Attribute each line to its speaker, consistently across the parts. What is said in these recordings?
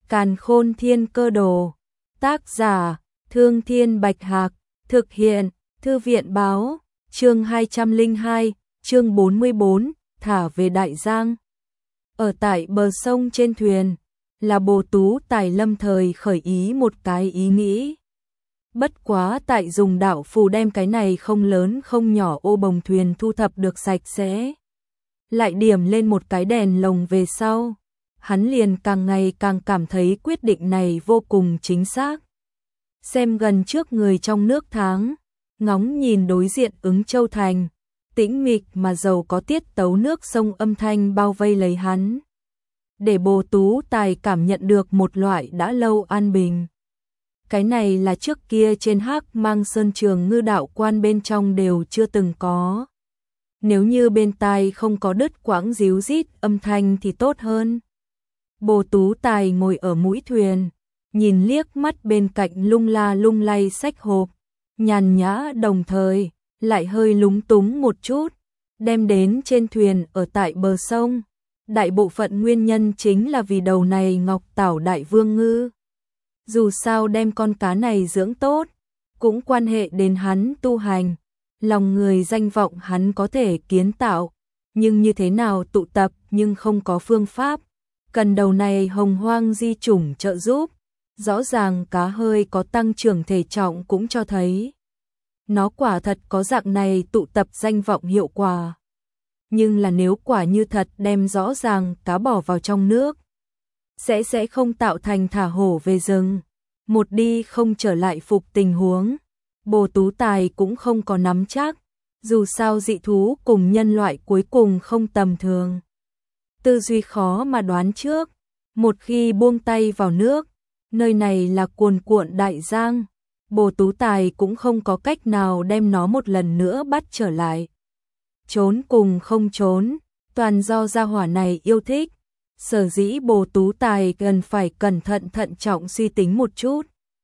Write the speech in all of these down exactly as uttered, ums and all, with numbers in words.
Speaker 1: Càn Khôn Thiên Cơ Đồ. Tác giả: Thương Thiên Bạch Hạc. Thực hiện: Thư viện báo. Chương hai trăm lẻ hai, chương bốn mươi bốn, thả về Đại Giang. Ở tại bờ sông trên thuyền, là Bồ Tú Tài lâm thời khởi ý một cái ý nghĩ. Bất quá tại dùng đạo phù đem cái này không lớn không nhỏ ô bồng thuyền thu thập được sạch sẽ. Lại điểm lên một cái đèn lồng về sau. Hắn liền càng ngày càng cảm thấy quyết định này vô cùng chính xác. Xem gần trước người trong nước tháng, ngóng nhìn đối diện Ứng Châu Thành, tĩnh mịch mà giàu có tiết tấu nước sông âm thanh bao vây lấy hắn. Để Bồ Tú Tài cảm nhận được một loại đã lâu an bình. Cái này là trước kia trên Hắc Mang Sơn Trường Ngư đạo quan bên trong đều chưa từng có. Nếu như bên tai không có đứt quãng ríu rít âm thanh thì tốt hơn. Bồ Tú Tài ngồi ở mũi thuyền, nhìn liếc mắt bên cạnh lung la lung lay sách hộp, nhàn nhã đồng thời, lại hơi lúng túng một chút, đem đến trên thuyền ở tại bờ sông. Đại bộ phận nguyên nhân chính là vì đầu này Ngọc Tảo Đại Vương Ngư. Dù sao đem con cá này dưỡng tốt, cũng quan hệ đến hắn tu hành, lòng người danh vọng hắn có thể kiến tạo, nhưng như thế nào tụ tập nhưng không có phương pháp, cần đầu này hồng hoang di chủng trợ giúp. Rõ ràng cá hơi có tăng trưởng thể trọng cũng cho thấy nó quả thật có dạng này tụ tập danh vọng hiệu quả. Nhưng là nếu quả như thật đem rõ ràng cá bỏ vào trong nước, sẽ sẽ không tạo thành thả hổ về rừng, một đi không trở lại phục tình huống. Bồ Tú Tài cũng không có nắm chắc, dù sao dị thú cùng nhân loại cuối cùng không tầm thường. Tư duy khó mà đoán trước, một khi buông tay vào nước, nơi này là cuồn cuộn đại giang, Bồ Tú Tài cũng không có cách nào đem nó một lần nữa bắt trở lại. Trốn cùng không trốn, toàn do gia hỏa này yêu thích. Sở dĩ Bồ Tú Tài cần phải cẩn thận thận trọng suy tính một chút.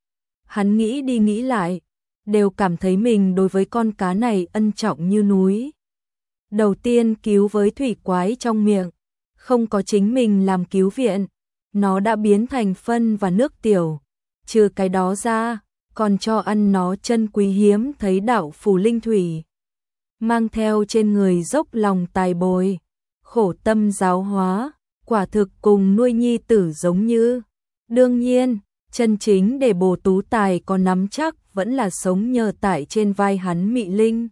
Speaker 1: Hắn nghĩ đi nghĩ lại, đều cảm thấy mình đối với con cá này ân trọng như núi. Đầu tiên cứu với thủy quái trong miệng, không có chính mình làm cứu viện, nó đã biến thành phân và nước tiểu. Trừ cái đó ra, còn cho ăn nó chân quý hiếm thấy đạo phù linh thủy. Mang theo trên người dốc lòng tài bồi, khổ tâm giáo hóa, quả thực cùng nuôi nhi tử giống như. Đương nhiên, chân chính để Bồ Tú Tài có nắm chắc vẫn là sống nhờ tại trên vai hắn Mị Linh.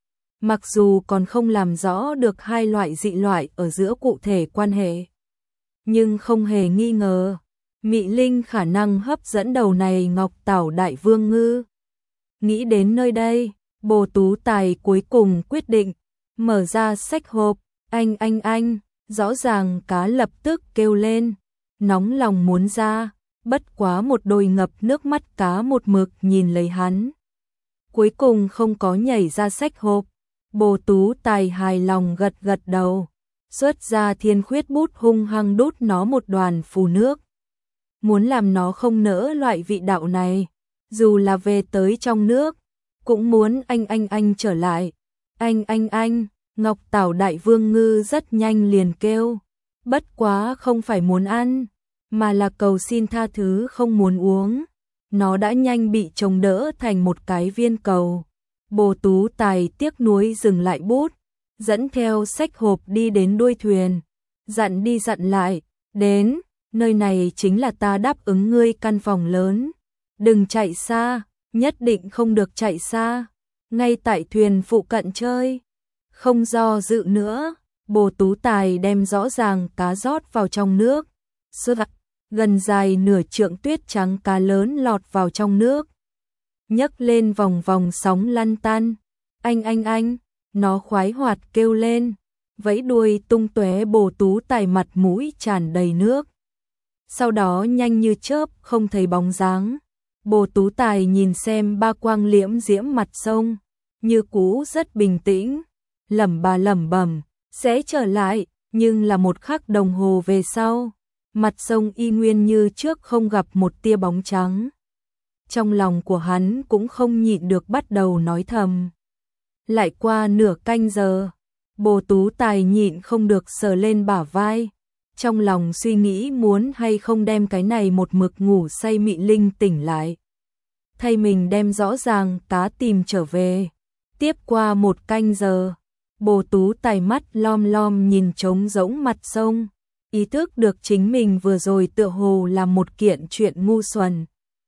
Speaker 1: Mặc dù còn không làm rõ được hai loại dị loại ở giữa cụ thể quan hệ, nhưng không hề nghi ngờ, Mị Linh khả năng hấp dẫn đầu này Ngọc Tảo Đại Vương Ngư. Nghĩ đến nơi đây, Bồ Tú Tài cuối cùng quyết định, mở ra sách hộp, anh anh anh, rõ ràng cá lập tức kêu lên, nóng lòng muốn ra, bất quá một đôi ngập nước mắt cá một mực nhìn lấy hắn. Cuối cùng không có nhảy ra sách hộp, Bồ Tú Tài hài lòng gật gật đầu, xuất ra thiên khuyết bút hung hăng đút nó một đoàn phù nước. Muốn làm nó không nỡ loại vị đạo này, dù là về tới trong nước, cũng muốn anh anh anh trở lại. Anh anh anh, Ngọc Tảo Đại Vương Ngư rất nhanh liền kêu, bất quá không phải muốn ăn, mà là cầu xin tha thứ không muốn uống. Nó đã nhanh bị chồng đỡ thành một cái viên cầu. Bồ Tú Tài tiếc nuối dừng lại bút, dẫn theo sách hộp đi đến đuôi thuyền, dặn đi dặn lại, đến, nơi này chính là ta đáp ứng ngươi căn phòng lớn, đừng chạy xa, nhất định không được chạy xa, ngay tại thuyền phụ cận chơi. Không do dự nữa, Bồ Tú Tài đem rõ ràng cá rót vào trong nước, sơ gần dài nửa trượng tuyết trắng cá lớn lọt vào trong nước, nhấc lên vòng vòng sóng lăn tăn. Anh anh anh, nó khoái hoạt kêu lên, vẫy đuôi tung tóe. Bồ Tú Tài mặt mũi tràn đầy nước, sau đó nhanh như chớp không thấy bóng dáng. Bồ Tú Tài nhìn xem ba quang liễm diễm mặt sông, như cũ rất bình tĩnh, lẩm bà lẩm bẩm, sẽ trở lại, nhưng là một khắc đồng hồ về sau, mặt sông y nguyên như trước không gặp một tia bóng trắng. Trong lòng của hắn cũng không nhịn được bắt đầu nói thầm. Lại qua nửa canh giờ, Bồ Tú Tài nhịn không được sờ lên bả vai, trong lòng suy nghĩ muốn hay không đem cái này một mực ngủ say mị linh tỉnh lại. Thay mình đem rõ ràng tá tìm trở về. Tiếp qua một canh giờ, Bồ Tú Tài mắt lom lom nhìn trống rỗng mặt sông, ý thức được chính mình vừa rồi tựa hồ là một kiện chuyện ngu xuẩn.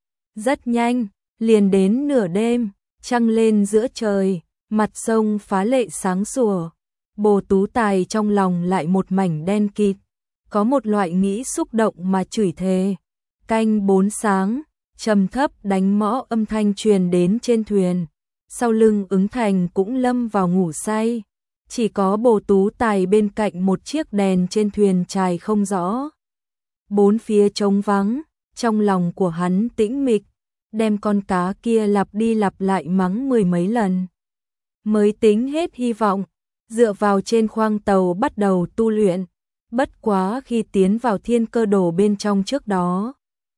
Speaker 1: Rất nhanh, liền đến nửa đêm, trăng lên giữa trời, mặt sông phá lệ sáng sủa. Bồ Tú Tài trong lòng lại một mảnh đen kịt, có một loại nghĩ xúc động mà chửi thề. Canh bốn sáng, trầm thấp đánh mõ âm thanh truyền đến trên thuyền. Sau lưng Ứng Thành cũng lâm vào ngủ say. Chỉ có Bồ Tú Tài bên cạnh một chiếc đèn trên thuyền chài không rõ. Bốn phía trống vắng, trong lòng của hắn tĩnh mịch, đem con cá kia lặp đi lặp lại mắng mười mấy lần. Mới tính hết hy vọng, dựa vào trên khoang tàu bắt đầu tu luyện. Bất quá khi tiến vào thiên cơ đồ bên trong trước đó,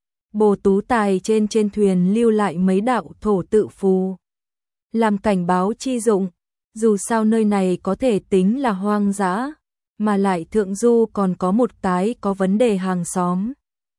Speaker 1: Bồ Tú Tài trên trên thuyền lưu lại mấy đạo thổ tự phù, làm cảnh báo chi dụng. Dù sao nơi này có thể tính là hoang dã, mà lại thượng du còn có một cái có vấn đề hàng xóm.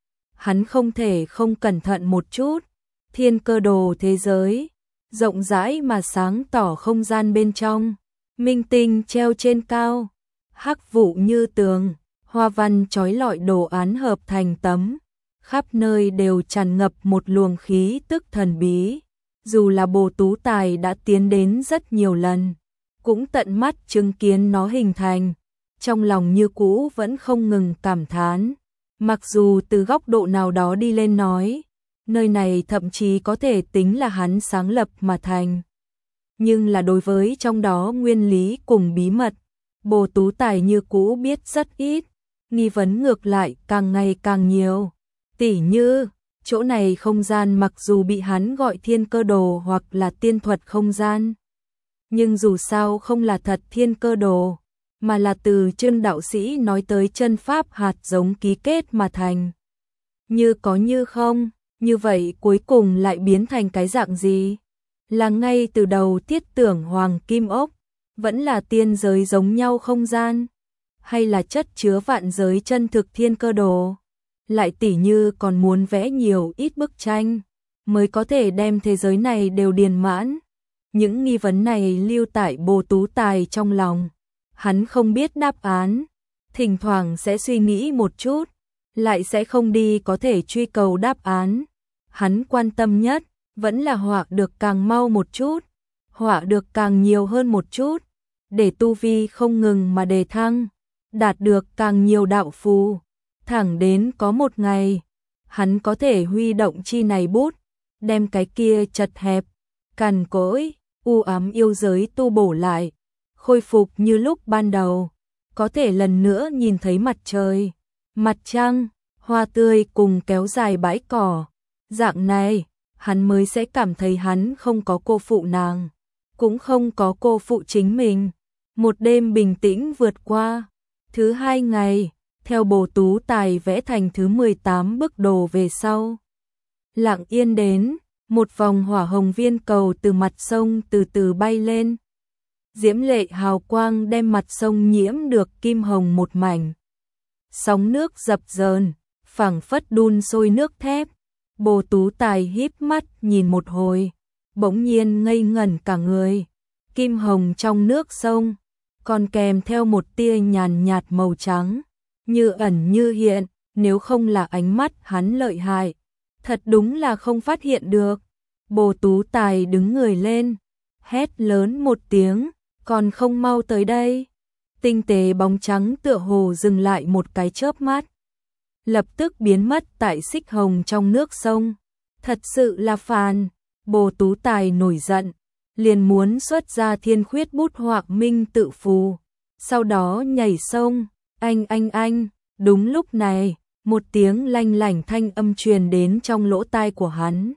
Speaker 1: Hắn không thể không cẩn thận một chút. Thiên cơ đồ thế giới, rộng rãi mà sáng tỏ không gian bên trong, minh tinh treo trên cao, hắc vụ như tường, hoa văn chói lọi đồ án hợp thành tấm, khắp nơi đều tràn ngập một luồng khí tức thần bí. Dù là Bồ Tú Tài đã tiến đến rất nhiều lần, cũng tận mắt chứng kiến nó hình thành, trong lòng như cũ vẫn không ngừng cảm thán. Mặc dù từ góc độ nào đó đi lên nói, nơi này thậm chí có thể tính là hắn sáng lập mà thành. Nhưng là đối với trong đó nguyên lý cùng bí mật, Bồ Tú Tài như cũ biết rất ít, nghi vấn ngược lại càng ngày càng nhiều. Tỉ như, chỗ này không gian mặc dù bị hắn gọi thiên cơ đồ hoặc là tiên thuật không gian, nhưng dù sao không là thật thiên cơ đồ, mà là từ chân đạo sĩ nói tới chân pháp hạt giống ký kết mà thành. Như có như không, như vậy cuối cùng lại biến thành cái dạng gì? Là ngay từ đầu thiết tưởng hoàng kim ốc, vẫn là tiên giới giống nhau không gian, hay là chất chứa vạn giới chân thực thiên cơ đồ? Lại tỉ như còn muốn vẽ nhiều ít bức tranh, mới có thể đem thế giới này đều điền mãn. Những nghi vấn này lưu tại Bồ Tú Tài trong lòng. Hắn không biết đáp án, thỉnh thoảng sẽ suy nghĩ một chút, lại sẽ không đi có thể truy cầu đáp án. Hắn quan tâm nhất, vẫn là họa được càng mau một chút, họa được càng nhiều hơn một chút, để tu vi không ngừng mà đề thăng, đạt được càng nhiều đạo phù. Thẳng đến có một ngày, hắn có thể huy động chi này bút, đem cái kia chật hẹp, cằn cỗi, u ám yêu giới tu bổ lại, khôi phục như lúc ban đầu, có thể lần nữa nhìn thấy mặt trời, mặt trăng, hoa tươi cùng kéo dài bãi cỏ. Dạng này, hắn mới sẽ cảm thấy hắn không có cô phụ nàng, cũng không có cô phụ chính mình. Một đêm bình tĩnh vượt qua. Thứ hai ngày, theo Bồ Tú Tài vẽ thành thứ mười tám bức đồ về sau. Lặng yên đến, một vòng hỏa hồng viên cầu từ mặt sông từ từ bay lên. Diễm lệ hào quang đem mặt sông nhiễm được kim hồng một mảnh. Sóng nước dập dờn, phảng phất đun sôi nước thép. Bồ Tú Tài híp mắt nhìn một hồi, bỗng nhiên ngây ngẩn cả người. Kim hồng trong nước sông, còn kèm theo một tia nhàn nhạt màu trắng, như ẩn như hiện, nếu không là ánh mắt hắn lợi hại, thật đúng là không phát hiện được. Bồ Tú Tài đứng người lên, hét lớn một tiếng, còn không mau tới đây. Tinh tế bóng trắng tựa hồ dừng lại một cái chớp mắt, lập tức biến mất tại xích hồng trong nước sông. Thật sự là phàn. Bồ Tú Tài nổi giận, liền muốn xuất ra thiên khuyết bút họa minh tự phù, sau đó nhảy sông. Anh anh anh, đúng lúc này, một tiếng lanh lảnh thanh âm truyền đến trong lỗ tai của hắn.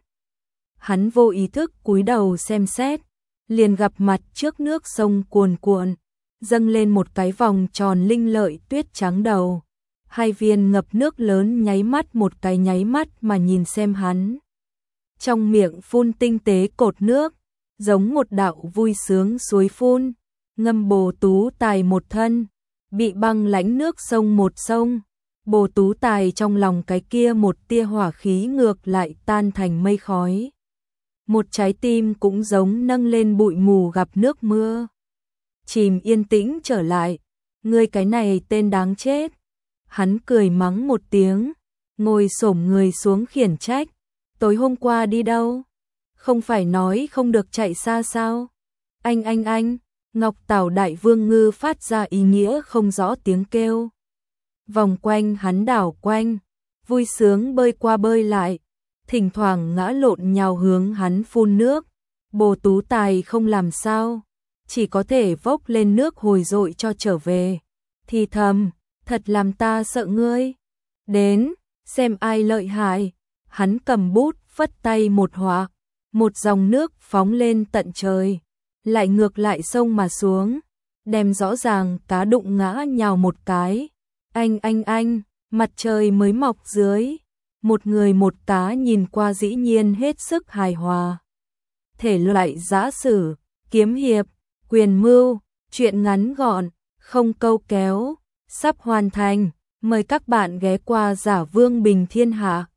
Speaker 1: Hắn vô ý thức cúi đầu xem xét, liền gặp mặt trước nước sông cuồn cuộn, dâng lên một cái vòng tròn linh lợi tuyết trắng đầu. Hai viên ngập nước lớn nháy mắt một cái nháy mắt mà nhìn xem hắn. Trong miệng phun tinh tế cột nước, giống một đạo vui sướng suối phun, ngâm Bồ Tú Tài một thân, bị băng lãnh nước sông một sông, Bồ Tú Tài trong lòng cái kia một tia hỏa khí ngược lại tan thành mây khói. Một trái tim cũng giống nâng lên bụi mù gặp nước mưa. Chìm yên tĩnh trở lại, ngươi cái này tên đáng chết. Hắn cười mắng một tiếng, ngồi xổm người xuống khiển trách. Tối hôm qua đi đâu? Không phải nói không được chạy xa sao? Anh anh anh, Ngọc Tảo Đại Vương Ngư phát ra ý nghĩa không rõ tiếng kêu. Vòng quanh hắn đảo quanh, vui sướng bơi qua bơi lại, thỉnh thoảng ngã lộn nhào hướng hắn phun nước. Bồ Tú Tài không làm sao, chỉ có thể vốc lên nước hồi dội cho trở về. Thì thầm, thật làm ta sợ ngươi. Đến, xem ai lợi hại. Hắn cầm bút, phất tay một họa, một dòng nước phóng lên tận trời, lại ngược lại sông mà xuống, đem rõ ràng cá đụng ngã nhào một cái. Anh anh anh, mặt trời mới mọc dưới, một người một cá nhìn qua dĩ nhiên hết sức hài hòa. Thể loại giã sử, kiếm hiệp, quyền mưu, truyện ngắn gọn, không câu kéo, sắp hoàn thành, mời các bạn ghé qua Giả Vương Bình Thiên Hạ.